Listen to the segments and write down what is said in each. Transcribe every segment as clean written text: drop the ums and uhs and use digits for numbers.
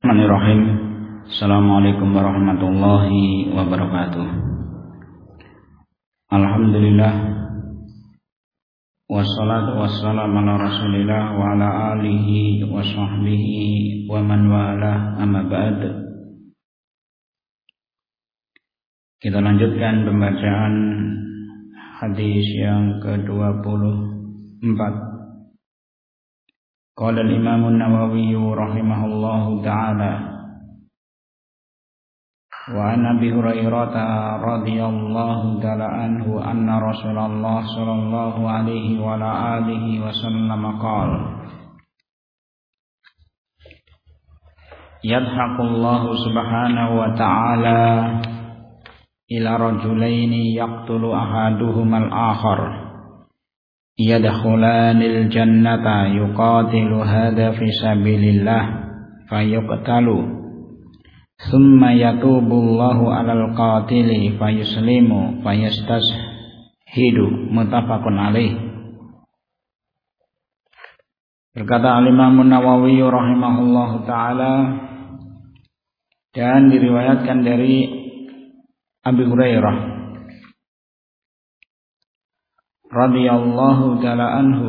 Bismillahirrahmanirrahim. Assalamualaikum warahmatullahi wabarakatuh. Alhamdulillah, wassalatu wassalamu ala rasulillah wa ala alihi wa sahbihi wa man wala, amma ba'd. Kita lanjutkan pembacaan hadis yang ke-24. Qala al-Imam an-Nawawi rahimahullahu ta'ala wa an Abi Hurairah radhiyallahu ta'ala anhu anna Rasulullah sallallahu alaihi wa ala alihi wasallam qala yadhaqullahu subhanahu wa ta'ala ila rajulaini yaqtulu ahaduhuma al-akhar yadkhulanil jannata yuqatilu hadha fi sabilillah fayuqtalu thumma yatubullahu alal qatili fayuslimu fayastashidu, muttafaqun alaih. Berkata Al-Imam Nawawi rahimahullahu ta'ala, dan diriwayatkan dari Abi Hurairah radhiyallahu ta'ala anhu,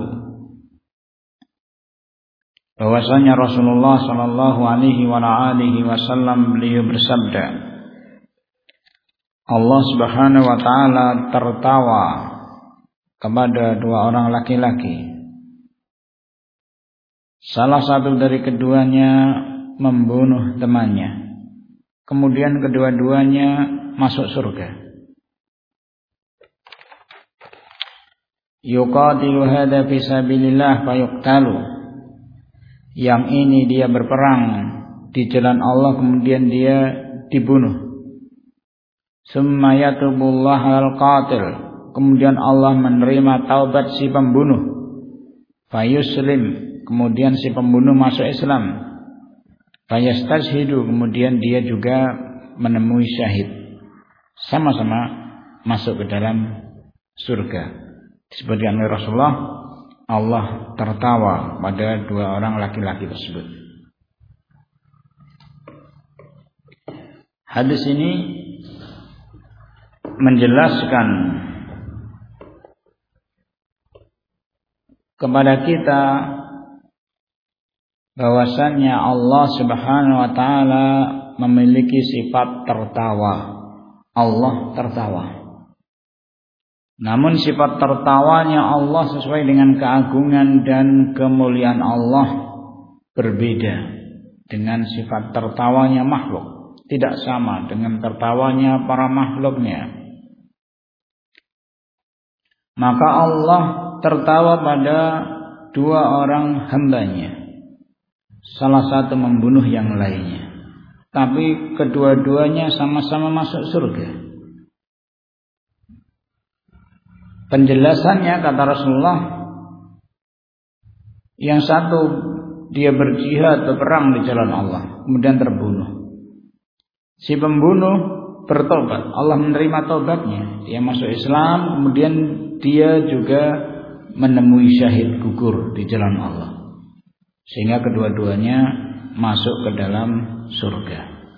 bahwasanya Rasulullah sallallahu alaihi wa alihi wasallam beliau bersabda, Allah Subhanahu wa taala tertawa kepada dua orang laki-laki. Salah satu dari keduanya membunuh temannya, kemudian kedua-duanya masuk surga. Yuqatilu hadza fi sabilillah fayuqtalu, yang ini dia berperang di jalan Allah kemudian dia dibunuh. Summa yatubullahu al qatil, kemudian Allah menerima taubat si pembunuh. Fayuslim, kemudian si pembunuh masuk Islam. Fayastashidu, kemudian dia juga menemui syahid. Sama-sama masuk ke dalam surga. Disebutkan oleh Rasulullah, Allah tertawa pada dua orang laki-laki tersebut. Hadis ini menjelaskan kepada kita bahwasannya Allah Subhanahu wa taala memiliki sifat tertawa. Allah tertawa. Namun sifat tertawanya Allah sesuai dengan keagungan dan kemuliaan Allah berbeda dengan sifat tertawanya makhluk. Tidak sama dengan tertawanya para makhluknya. Maka Allah tertawa pada dua orang hambanya. Salah satu membunuh yang lainnya, tapi kedua-duanya sama-sama masuk surga. Penjelasannya kata Rasulullah, yang satu dia berjihad, berperang di jalan Allah, kemudian terbunuh. Si pembunuh bertobat, Allah menerima taubatnya, dia masuk Islam, kemudian dia juga menemui syahid gugur di jalan Allah, sehingga kedua-duanya masuk ke dalam surga.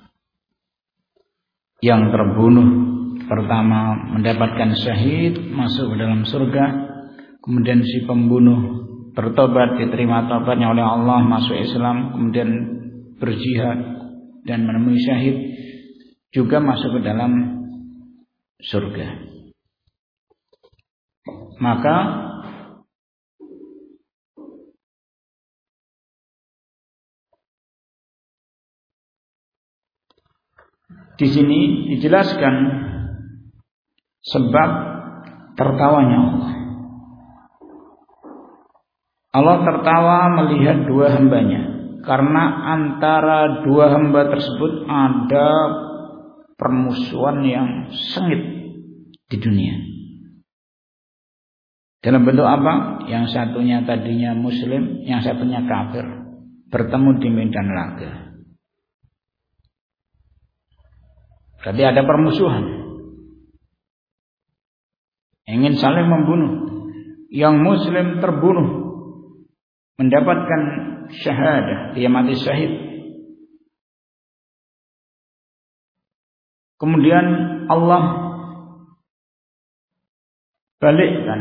Yang terbunuh pertama mendapatkan syahid, masuk ke dalam surga. Kemudian si pembunuh bertobat, diterima taubatnya oleh Allah, masuk Islam, kemudian berjihad dan menemui syahid, juga masuk ke dalam surga. Maka di sini dijelaskan sebab tertawanya Allah. Allah tertawa melihat dua hambanya, karena antara dua hamba tersebut ada permusuhan yang sengit di dunia. Dalam bentuk apa? Yang satunya tadinya muslim, yang satunya kafir, bertemu di medan laga. Berarti ada permusuhan, ingin saling membunuh. Yang muslim terbunuh, mendapatkan syahadah, dia mati syahid. Kemudian Allah balikkan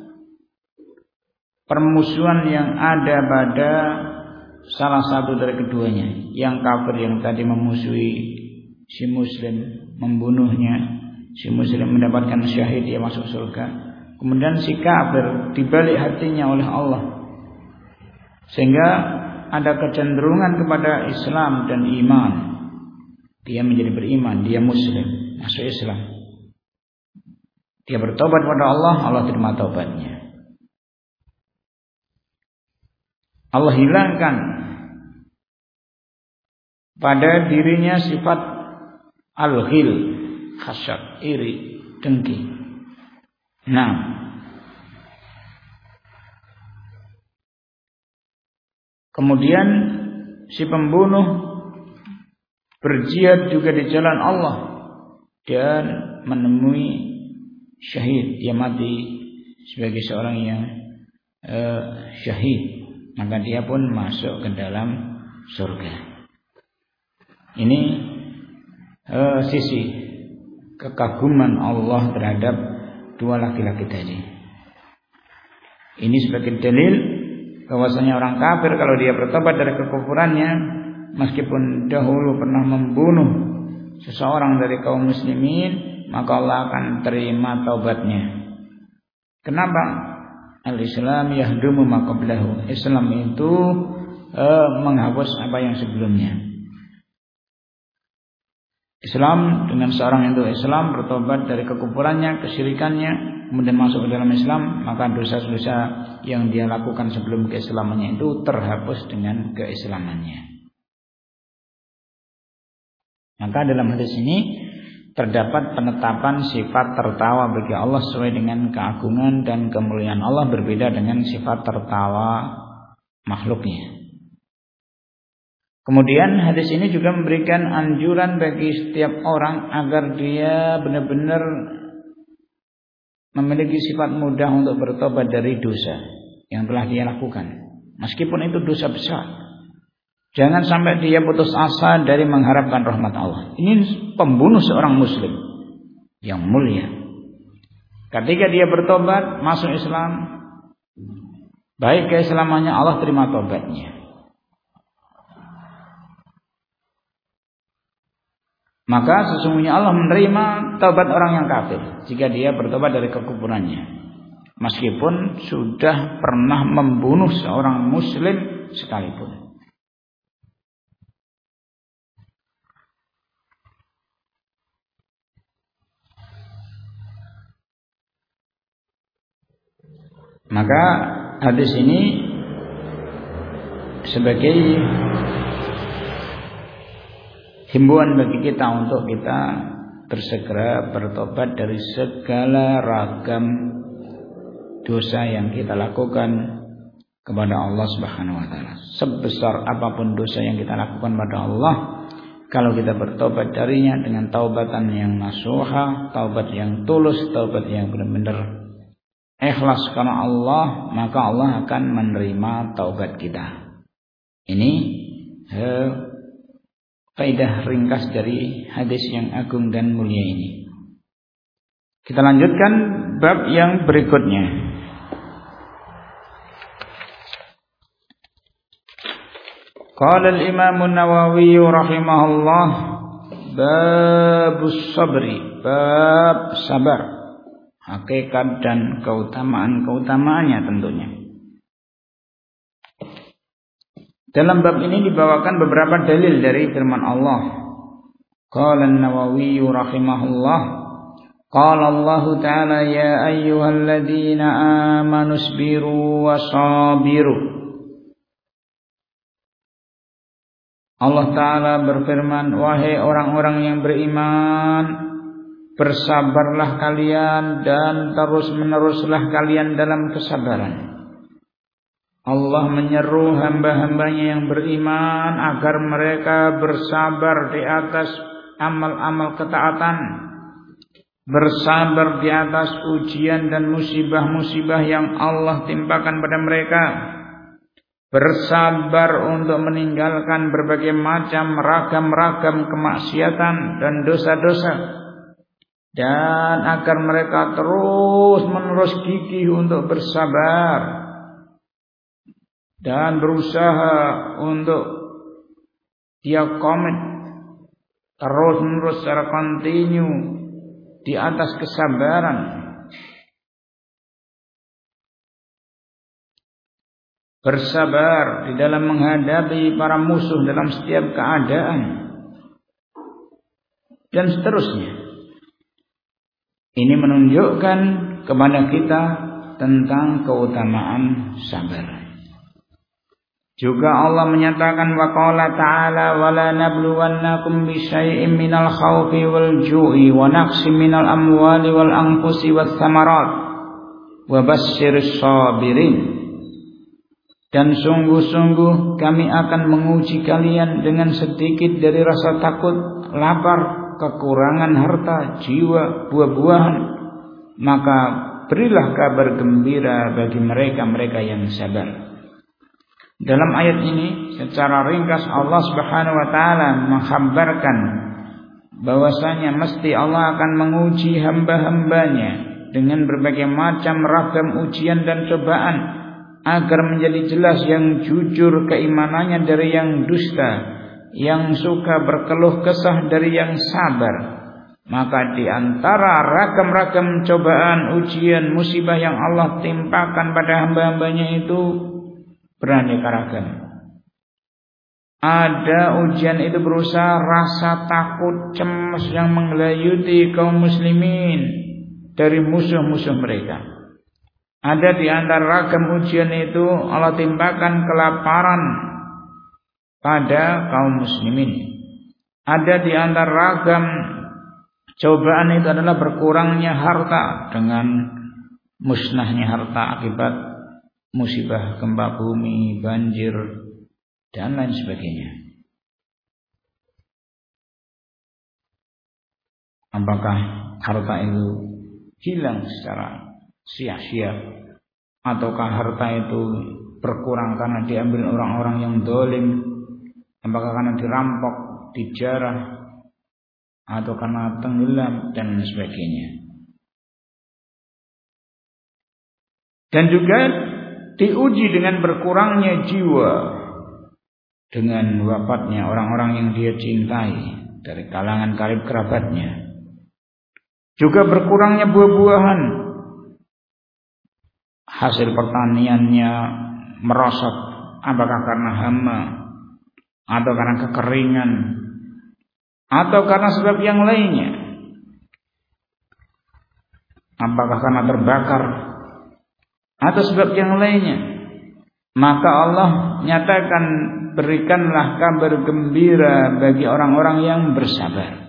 permusuhan yang ada pada salah satu dari keduanya. Yang kafir yang tadi memusuhi si muslim, membunuhnya, si muslim mendapatkan syahid, dia masuk surga. Kemudian si kafir dibalik hatinya oleh Allah, sehingga ada kecenderungan kepada Islam dan iman. Dia menjadi beriman, dia muslim, masuk Islam. Dia bertobat kepada Allah, Allah terima taubatnya. Allah hilangkan pada dirinya sifat al-ghil, hasad, iri, dengki. Nah, kemudian si pembunuh berjihad juga di jalan Allah dan menemui syahid, dia mati sebagai seorang yang syahid, maka dia pun masuk ke dalam surga. Ini sisi kekaguman Allah terhadap dua laki-laki tadi. Ini sebagai dalil bahwasanya orang kafir kalau dia bertobat dari kekufurannya, meskipun dahulu pernah membunuh seseorang dari kaum muslimin, maka Allah akan terima taubatnya. Kenapa? Al-Islam yahdumu ma qablahu. Islam itu menghapus apa yang sebelumnya. Islam, dengan seorang itu Islam bertobat dari kekufurannya, kesyirikannya, kemudian masuk ke dalam Islam, maka dosa-dosa yang dia lakukan sebelum keislamannya itu terhapus dengan keislamannya. Maka dalam hadis ini terdapat penetapan sifat tertawa bagi Allah sesuai dengan keagungan dan kemuliaan Allah, berbeda dengan sifat tertawa makhluknya. Kemudian hadis ini juga memberikan anjuran bagi setiap orang agar dia benar-benar memiliki sifat mudah untuk bertobat dari dosa yang telah dia lakukan, meskipun itu dosa besar. Jangan sampai dia putus asa dari mengharapkan rahmat Allah. Ini pembunuh seorang muslim yang mulia. Ketika dia bertobat, masuk Islam, baik keislamannya, Allah terima tobatnya. Maka sesungguhnya Allah menerima taubat orang yang kafir jika dia bertobat dari kekufurannya, meskipun sudah pernah membunuh seorang muslim sekalipun. Maka hadis ini sebagai himbauan bagi kita untuk kita bersegera bertobat dari segala ragam dosa yang kita lakukan kepada Allah Subhanahu wa taala. Sebesar apapun dosa yang kita lakukan pada Allah, kalau kita bertobat darinya dengan taubatan yang nasuha, taubat yang tulus, taubat yang benar-benar ikhlas karena Allah, maka Allah akan menerima taubat kita. Ini faedah ringkas dari hadis yang agung dan mulia ini. Kita lanjutkan bab yang berikutnya. Qala al-Imam an-Nawawi rahimahullah, babus sabri, bab sabar, hakikat dan keutamaan-keutamaannya tentunya. Dalam bab ini dibawakan beberapa dalil dari firman Allah. Qala an-Nawawi rahimahullah, qala Allah ta'ala ya ayyuhalladzina amanu isbiru wasabiru. Allah Ta'ala berfirman, wahai orang-orang yang beriman, bersabarlah kalian dan terus-meneruslah kalian dalam kesabaran. Allah menyeru hamba-hambanya yang beriman agar mereka bersabar di atas amal-amal ketaatan, bersabar di atas ujian dan musibah-musibah yang Allah timpakan pada mereka, bersabar untuk meninggalkan berbagai macam ragam-ragam kemaksiatan dan dosa-dosa, dan agar mereka terus-menerus gigih untuk bersabar dan berusaha untuk dia komit terus-menerus secara kontinu di atas kesabaran, bersabar di dalam menghadapi para musuh dalam setiap keadaan, dan seterusnya. Ini menunjukkan kepada kita tentang keutamaan sabar. Juga Allah menyatakan, wa qala ta'ala wala nabluwannakum bisyai'im minal khawfi wal ju'i wa naqsim minal amwali wal anfusi was samarat wa basyyiris sabirin. Dan sungguh-sungguh kami akan menguji kalian dengan sedikit dari rasa takut, lapar, kekurangan harta, jiwa, buah-buahan. Maka berilah kabar gembira bagi mereka-mereka yang sabar. Dalam ayat ini secara ringkas Allah Subhanahu wa taala mengkhabarkan bahwasanya mesti Allah akan menguji hamba-hambanya dengan berbagai macam ragam ujian dan cobaan, agar menjadi jelas yang jujur keimanannya dari yang dusta, yang suka berkeluh kesah dari yang sabar. Maka di antara ragam-ragam cobaan, ujian, musibah yang Allah timpakan pada hamba-hambanya itu beraneka ragam. Ada ujian itu berusaha rasa takut, cemas yang menggelayuti kaum muslimin dari musuh-musuh mereka. Ada di antara ragam ujian itu Allah timpakan kelaparan pada kaum muslimin. Ada di antara ragam cobaan itu adalah berkurangnya harta dengan musnahnya harta akibat musibah gempa bumi, banjir, dan lain sebagainya. Apakah harta itu hilang secara sia-sia, ataukah harta itu berkurang karena diambil orang-orang yang zalim? Apakah karena dirampok, dijarah, atau karena tenggelam, dan sebagainya. Dan juga diuji dengan berkurangnya jiwa, dengan wafatnya orang-orang yang dia cintai dari kalangan karib kerabatnya. Juga berkurangnya buah-buahan, hasil pertaniannya merosot, apakah karena hama, atau karena kekeringan, atau karena sebab yang lainnya. Apakah karena terbakar, atau sebab yang lainnya. Maka Allah nyatakan, berikanlah kabar gembira bagi orang-orang yang bersabar.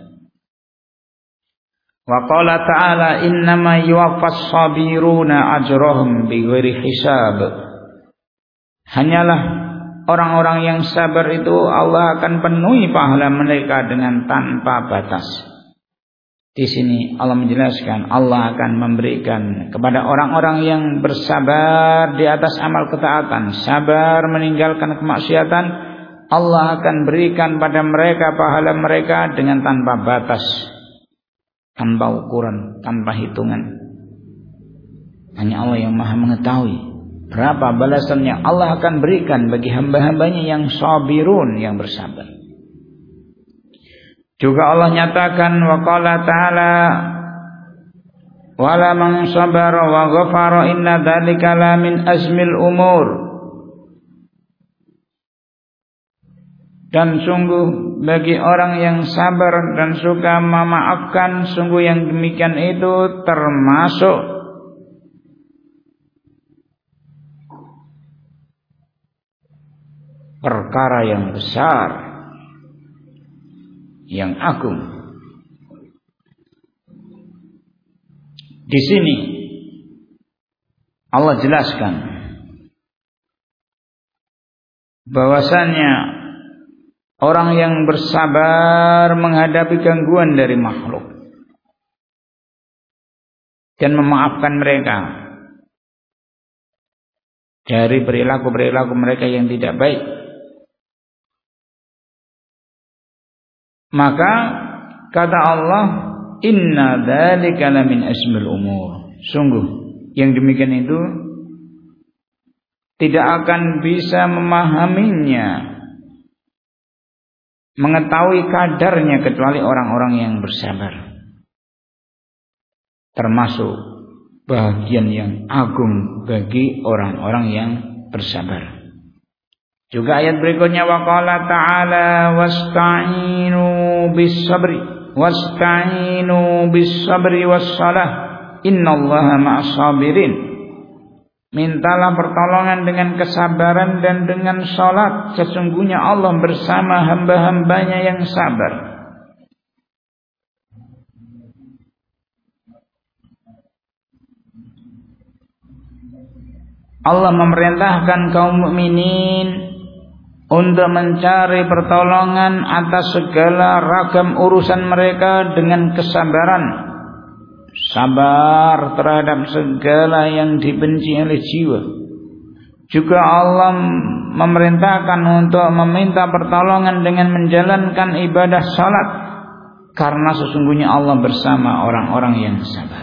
Wa qala ta'ala innama yuwaffas sabiruna ajrahum bighairi hisab. Hanyalah orang-orang yang sabar itu Allah akan penuhi pahala mereka dengan tanpa batas. Di sini Allah menjelaskan Allah akan memberikan kepada orang-orang yang bersabar di atas amal ketaatan, sabar meninggalkan kemaksiatan, Allah akan berikan pada mereka pahala mereka dengan tanpa batas, tanpa ukuran, tanpa hitungan. Hanya Allah yang Maha mengetahui berapa balasan yang Allah akan berikan bagi hamba-hambanya yang sabirun, yang bersabar. Juga Allah nyatakan, wa qala ta'ala wala man sabara wa ghafara inna dzalika la min azmil umur. Dan sungguh bagi orang yang sabar dan suka memaafkan, sungguh yang demikian itu termasuk perkara yang besar, yang agung. Di sini Allah jelaskan bahwasannya orang yang bersabar menghadapi gangguan dari makhluk dan memaafkan mereka, dari perilaku-perilaku mereka yang tidak baik. Maka kata Allah, inna dzalika lamin asmil umur. Sungguh yang demikian itu tidak akan bisa memahaminya, mengetahui kadarnya kecuali orang-orang yang bersabar. Termasuk bagian yang agung bagi orang-orang yang bersabar. Juga ayat berikutnya, wa qala ta'ala wasta'inu bis-sabri was-salah innallaha ma'as sabirin. Mintalah pertolongan dengan kesabaran dan dengan salat, sesungguhnya Allah bersama hamba-hambanya yang sabar. Allah memerintahkan kaum mukminin untuk mencari pertolongan atas segala ragam urusan mereka dengan kesabaran. Sabar terhadap segala yang dibenci oleh jiwa. Juga Allah memerintahkan untuk meminta pertolongan dengan menjalankan ibadah salat, karena sesungguhnya Allah bersama orang-orang yang sabar.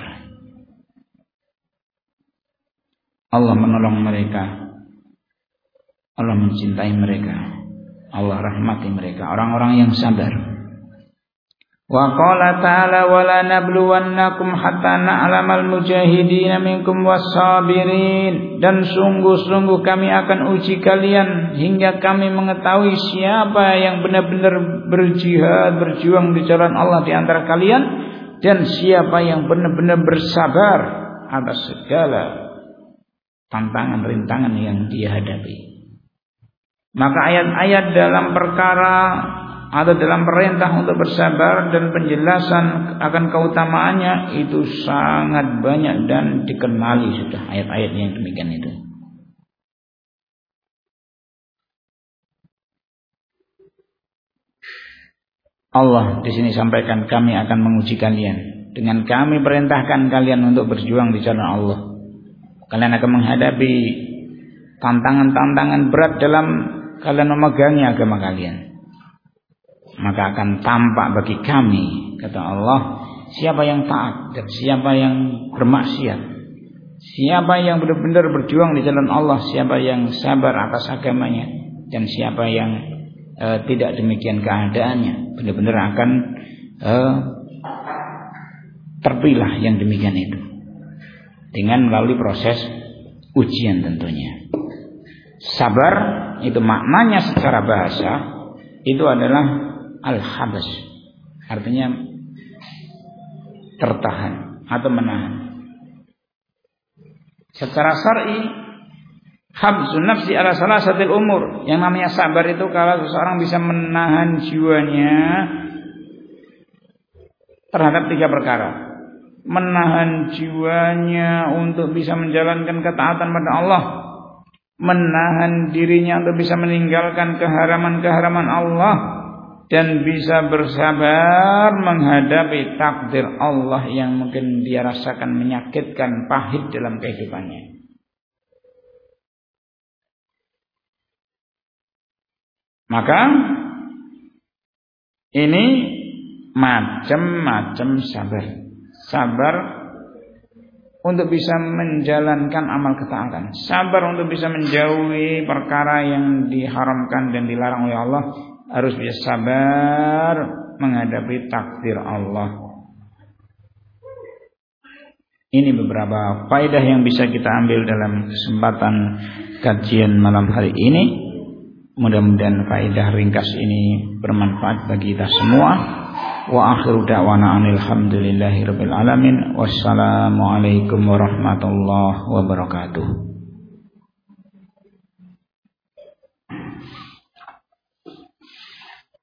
Allah menolong mereka, Allah mencintai mereka, Allah rahmati mereka, orang-orang yang sabar. Wa qala ta'ala wa la nabluwannakum hatta na'lamal mujahidin minkum was-sabirin. Dan sungguh-sungguh kami akan uji kalian hingga kami mengetahui siapa yang benar-benar berjihad, berjuang di jalan Allah di antara kalian, dan siapa yang benar-benar bersabar atas segala tantangan rintangan yang dia hadapi. Maka ayat-ayat dalam perkara atau dalam perintah untuk bersabar dan penjelasan akan keutamaannya itu sangat banyak dan dikenali sudah ayat-ayat yang demikian itu. Allah di sini sampaikan, kami akan menguji kalian dengan kami perintahkan kalian untuk berjuang di jalan Allah. Kalian akan menghadapi tantangan-tantangan berat dalam kalian memegangi agama kalian. Maka akan tampak bagi kami, kata Allah, siapa yang taat dan siapa yang bermaksiat, siapa yang benar-benar berjuang di jalan Allah, siapa yang sabar atas agamanya, dan siapa yang tidak demikian keadaannya, benar-benar akan terpilah yang demikian itu dengan melalui proses ujian tentunya. Sabar itu maknanya secara bahasa itu adalah al-habas, artinya tertahan atau menahan. Secara syar'i, habsun nafsi ala salasatil umur. Yang namanya sabar itu kalau seseorang bisa menahan jiwanya terhadap 3 perkara. Menahan jiwanya untuk bisa menjalankan ketaatan pada Allah, menahan dirinya untuk bisa meninggalkan keharaman-keharaman Allah, dan bisa bersabar menghadapi takdir Allah yang mungkin dia rasakan menyakitkan, pahit dalam kehidupannya. Maka ini macam-macam sabar. Sabar untuk bisa menjalankan amal ketaatan, sabar untuk bisa menjauhi perkara yang diharamkan dan dilarang oleh Allah, harus bisa sabar menghadapi takdir Allah. Ini beberapa faedah yang bisa kita ambil dalam kesempatan kajian malam hari ini. Mudah-mudahan faedah ringkas ini bermanfaat bagi kita semua. Wa akhiru da'wana alhamdulillahi rabbil alamin. Wassalamualaikum warahmatullahi wabarakatuh.